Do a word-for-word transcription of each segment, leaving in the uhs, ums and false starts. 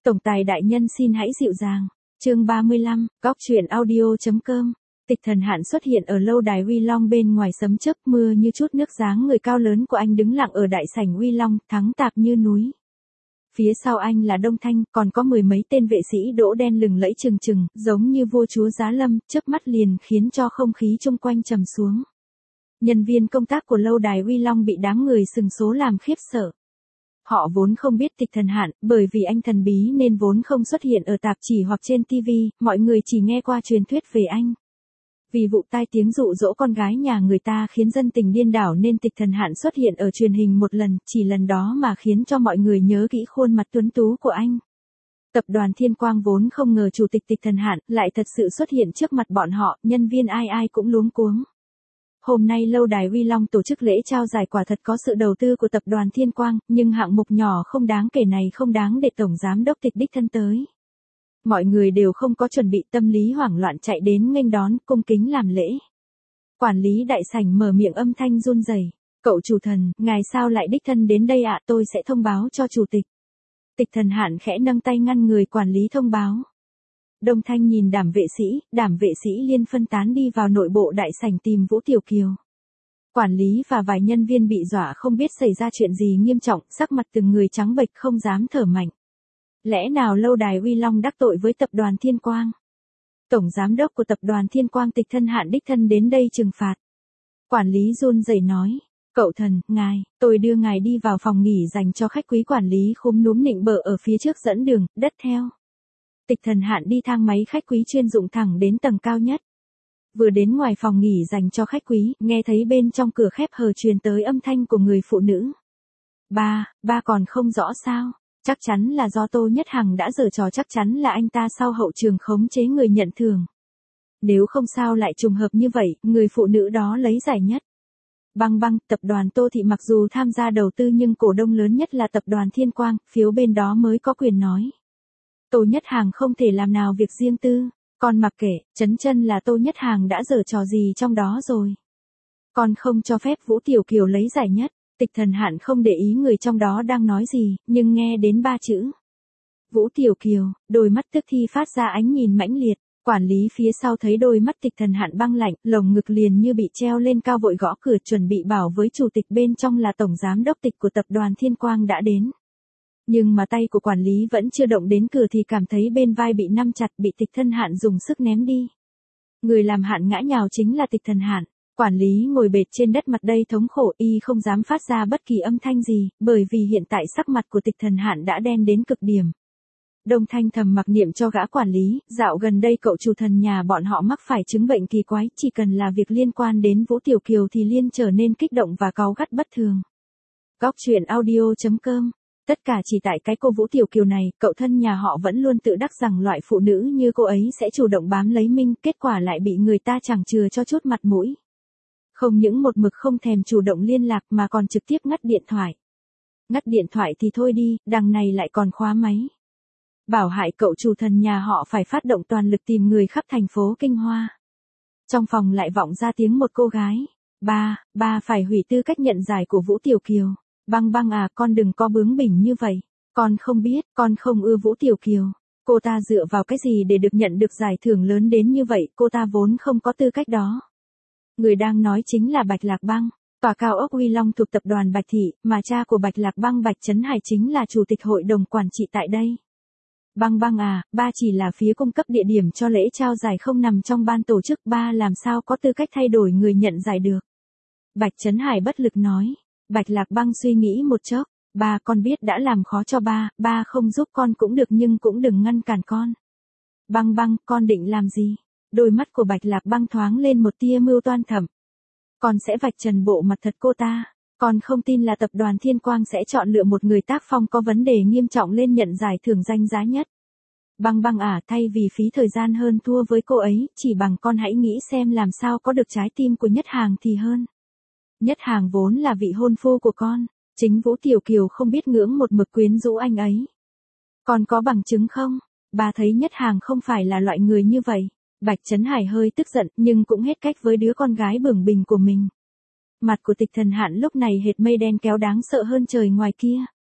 Tổng tài đại nhân xin hãy dịu dàng. Chương ba mươi lăm, góc truyện audio.com. Tịch Thần Hạn xuất hiện ở lâu đài Uy Long bên ngoài sấm chớp mưa như chút nước, dáng người cao lớn của anh đứng lặng ở đại sảnh Uy Long, thắng tạp như núi. Phía sau anh là Đông Thanh, còn có mười mấy tên vệ sĩ đỗ đen lừng lẫy chừng chừng, giống như vua chúa giá lâm, chớp mắt liền khiến cho không khí chung quanh trầm xuống. Nhân viên công tác của lâu đài Uy Long bị đám người sừng số làm khiếp sợ. Họ vốn không biết Tịch Thần Hạn, bởi vì anh thần bí nên vốn không xuất hiện ở tạp chí hoặc trên ti vi, mọi người chỉ nghe qua truyền thuyết về anh. Vì vụ tai tiếng dụ dỗ con gái nhà người ta khiến dân tình điên đảo nên Tịch Thần Hạn xuất hiện ở truyền hình một lần, chỉ lần đó mà khiến cho mọi người nhớ kỹ khuôn mặt tuấn tú của anh. Tập đoàn Thiên Quang vốn không ngờ chủ tịch Tịch Thần Hạn lại thật sự xuất hiện trước mặt bọn họ, nhân viên ai ai cũng luống cuống. Hôm nay lâu đài Uy Long tổ chức lễ trao giải quả thật có sự đầu tư của tập đoàn Thiên Quang, nhưng hạng mục nhỏ không đáng kể này không đáng để tổng giám đốc Tịch đích thân tới. Mọi người đều không có chuẩn bị, tâm lý hoảng loạn chạy đến nghênh đón, cung kính làm lễ. Quản lý đại sảnh mở miệng âm thanh run rẩy, "Cậu chủ thần, ngài sao lại đích thân đến đây ạ? Tôi sẽ thông báo cho chủ tịch." Tịch Thần Hạn khẽ nâng tay ngăn người quản lý thông báo. Đông Thanh nhìn đám vệ sĩ, đám vệ sĩ liên phân tán đi vào nội bộ đại sảnh tìm Vũ Tiểu Kiều. Quản lý và vài nhân viên bị dọa không biết xảy ra chuyện gì nghiêm trọng, sắc mặt từng người trắng bệch không dám thở mạnh. Lẽ nào lâu đài Uy Long đắc tội với tập đoàn Thiên Quang? Tổng giám đốc của tập đoàn Thiên Quang Tịch Thần Hạn đích thân đến đây trừng phạt. Quản lý run rẩy nói, "Cậu thần, ngài, tôi đưa ngài đi vào phòng nghỉ dành cho khách quý." Quản lý khúm núm nịnh bợ ở phía trước dẫn đường, đất theo. Tịch Thần Hạn đi thang máy khách quý chuyên dụng thẳng đến tầng cao nhất. Vừa đến ngoài phòng nghỉ dành cho khách quý, nghe thấy bên trong cửa khép hờ truyền tới âm thanh của người phụ nữ. "Ba, ba còn không rõ sao? Chắc chắn là do Tô Nhất Hằng đã giở trò, chắc chắn là anh ta sau hậu trường khống chế người nhận thưởng. Nếu không sao lại trùng hợp như vậy." Người phụ nữ đó lấy giải nhất. "Băng băng, tập đoàn Tô Thị mặc dù tham gia đầu tư nhưng cổ đông lớn nhất là tập đoàn Thiên Quang, phiếu bên đó mới có quyền nói. Tô Nhất Hằng không thể làm nào việc riêng tư, con mặc kệ, chấn chân là Tô Nhất Hằng đã giở trò gì trong đó rồi. Con không cho phép." Vũ Tiểu Kiều lấy giải nhất. Tịch Thần Hạn không để ý người trong đó đang nói gì, nhưng nghe đến ba chữ Vũ Tiểu Kiều, đôi mắt tức thì phát ra ánh nhìn mãnh liệt. Quản lý phía sau thấy đôi mắt Tịch Thần Hạn băng lạnh, lồng ngực liền như bị treo lên cao, vội gõ cửa chuẩn bị bảo với chủ tịch bên trong là tổng giám đốc Tịch của tập đoàn Thiên Quang đã đến. Nhưng mà tay của quản lý vẫn chưa động đến cửa thì cảm thấy bên vai bị nắm chặt, bị Tịch Thần Hạn dùng sức ném đi. Người làm Hạn ngã nhào chính là Tịch Thần Hạn. Quản lý ngồi bệt trên đất, mặt đầy thống khổ, y không dám phát ra bất kỳ âm thanh gì, bởi vì hiện tại sắc mặt của Tịch Thần Hạn đã đen đến cực điểm. Đông Thanh thầm mặc niệm cho gã quản lý, dạo gần đây cậu chủ thần nhà bọn họ mắc phải chứng bệnh kỳ quái, chỉ cần là việc liên quan đến Vũ Tiểu Kiều thì liên trở nên kích động và cáu gắt bất thường. Góc truyện audio.com. Tất cả chỉ tại cái cô Vũ Tiểu Kiều này, cậu thân nhà họ vẫn luôn tự đắc rằng loại phụ nữ như cô ấy sẽ chủ động bám lấy mình, kết quả lại bị người ta chẳng chừa cho chút mặt mũi. Không những một mực không thèm chủ động liên lạc mà còn trực tiếp ngắt điện thoại. Ngắt điện thoại thì thôi đi, đằng này lại còn khóa máy. Bảo hại cậu chủ thần nhà họ phải phát động toàn lực tìm người khắp thành phố Kinh Hoa. Trong phòng lại vọng ra tiếng một cô gái. Ba, ba phải hủy tư cách nhận giải của Vũ Tiểu Kiều. Băng băng à, con đừng có bướng bỉnh như vậy. Con không biết, con không ưa Vũ Tiểu Kiều. Cô ta dựa vào cái gì để được nhận được giải thưởng lớn đến như vậy, cô ta vốn không có tư cách đó." Người đang nói chính là Bạch Lạc Băng. Tòa cao ốc Uy Long thuộc tập đoàn Bạch Thị, mà cha của Bạch Lạc Băng Bạch Trấn Hải chính là chủ tịch hội đồng quản trị tại đây. "Băng băng à, ba chỉ là phía cung cấp địa điểm cho lễ trao giải, không nằm trong ban tổ chức, ba làm sao có tư cách thay đổi người nhận giải được." Bạch Trấn Hải bất lực nói. Bạch Lạc Băng suy nghĩ một chốc, "Ba, con biết đã làm khó cho ba, ba không giúp con cũng được nhưng cũng đừng ngăn cản con." "Băng băng, con định làm gì?" Đôi mắt của Bạch Lạc Băng thoáng lên một tia mưu toan thầm. "Con sẽ vạch trần bộ mặt thật cô ta. Con không tin là tập đoàn Thiên Quang sẽ chọn lựa một người tác phong có vấn đề nghiêm trọng lên nhận giải thưởng danh giá nhất. Băng băng à, thay vì phí thời gian hơn thua với cô ấy, chỉ bằng con hãy nghĩ xem làm sao có được trái tim của Nhất Hằng thì hơn. Nhất Hằng vốn là vị hôn phu của con, chính Vũ Tiểu Kiều không biết ngưỡng một mực quyến rũ anh ấy. Con có bằng chứng không? Ba thấy Nhất Hằng không phải là loại người như vậy." Bạch Trấn Hải hơi tức giận, nhưng cũng hết cách với đứa con gái bướng bỉnh của mình. Mặt của Tịch Thần Hạn lúc này hệt mây đen kéo đáng sợ hơn trời ngoài kia.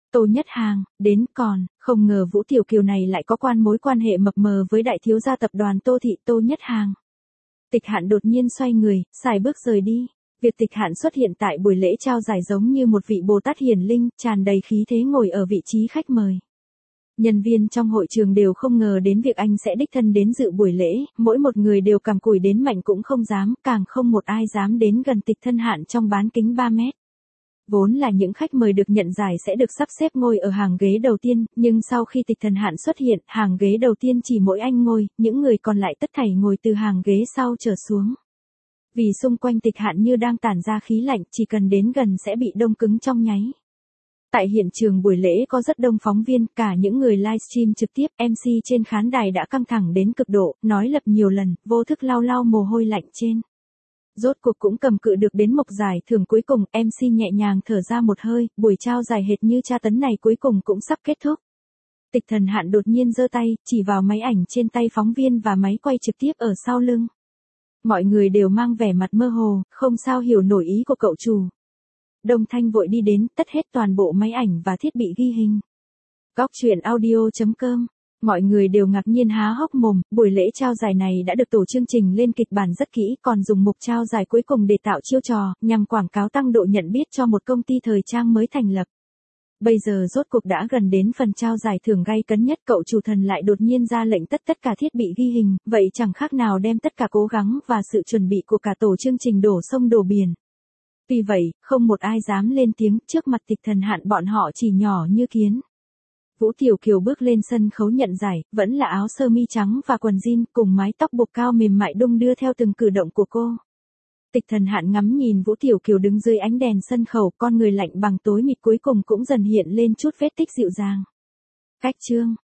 Tô Nhất Hàng, đến còn, không ngờ Vũ Tiểu Kiều này lại có quan mối quan hệ mập mờ với đại thiếu gia tập đoàn Tô Thị Tô Nhất Hàng. Tịch Hạn đột nhiên xoay người, xài bước rời đi. Việc Tịch Hạn xuất hiện tại buổi lễ trao giải giống như một vị Bồ Tát hiển linh, tràn đầy khí thế ngồi ở vị trí khách mời. Nhân viên trong hội trường đều không ngờ đến việc anh sẽ đích thân đến dự buổi lễ, mỗi một người đều cằm cùi đến mạnh cũng không dám, càng không một ai dám đến gần Tịch Thân Hạn trong bán kính ba mét. Vốn là những khách mời được nhận giải sẽ được sắp xếp ngồi ở hàng ghế đầu tiên, nhưng sau khi Tịch Thần Hạn xuất hiện, hàng ghế đầu tiên chỉ mỗi anh ngồi, những người còn lại tất thảy ngồi từ hàng ghế sau trở xuống. Vì xung quanh Tịch Hạn như đang tản ra khí lạnh, chỉ cần đến gần sẽ bị đông cứng trong nháy. Tại hiện trường buổi lễ có rất đông phóng viên, cả những người livestream trực tiếp, em xê trên khán đài đã căng thẳng đến cực độ, nói lặp nhiều lần, vô thức lau lau mồ hôi lạnh trên. Rốt cuộc cũng cầm cự được đến mộc giải thưởng cuối cùng, em xê nhẹ nhàng thở ra một hơi, buổi trao giải hệt như tra tấn này cuối cùng cũng sắp kết thúc. Tịch Thần Hạn đột nhiên giơ tay, chỉ vào máy ảnh trên tay phóng viên và máy quay trực tiếp ở sau lưng. Mọi người đều mang vẻ mặt mơ hồ, không sao hiểu nổi ý của cậu chủ. Đồng Thanh vội đi đến, tất hết toàn bộ máy ảnh và thiết bị ghi hình. Góc truyện audio chấm com. Mọi người đều ngạc nhiên há hốc mồm, buổi lễ trao giải này đã được tổ chương trình lên kịch bản rất kỹ, còn dùng mục trao giải cuối cùng để tạo chiêu trò, nhằm quảng cáo tăng độ nhận biết cho một công ty thời trang mới thành lập. Bây giờ rốt cuộc đã gần đến phần trao giải thưởng gay cấn nhất, cậu chủ thần lại đột nhiên ra lệnh tất tất cả thiết bị ghi hình, vậy chẳng khác nào đem tất cả cố gắng và sự chuẩn bị của cả tổ chương trình đổ sông đổ biển. Tuy vậy, không một ai dám lên tiếng, trước mặt Tịch Thần Hạn bọn họ chỉ nhỏ như kiến. Vũ Tiểu Kiều bước lên sân khấu nhận giải, vẫn là áo sơ mi trắng và quần jean, cùng mái tóc buộc cao mềm mại đung đưa theo từng cử động của cô. Tịch Thần Hạn ngắm nhìn Vũ Tiểu Kiều đứng dưới ánh đèn sân khấu, con người lạnh bằng tối mịt cuối cùng cũng dần hiện lên chút vết tích dịu dàng. Cách chương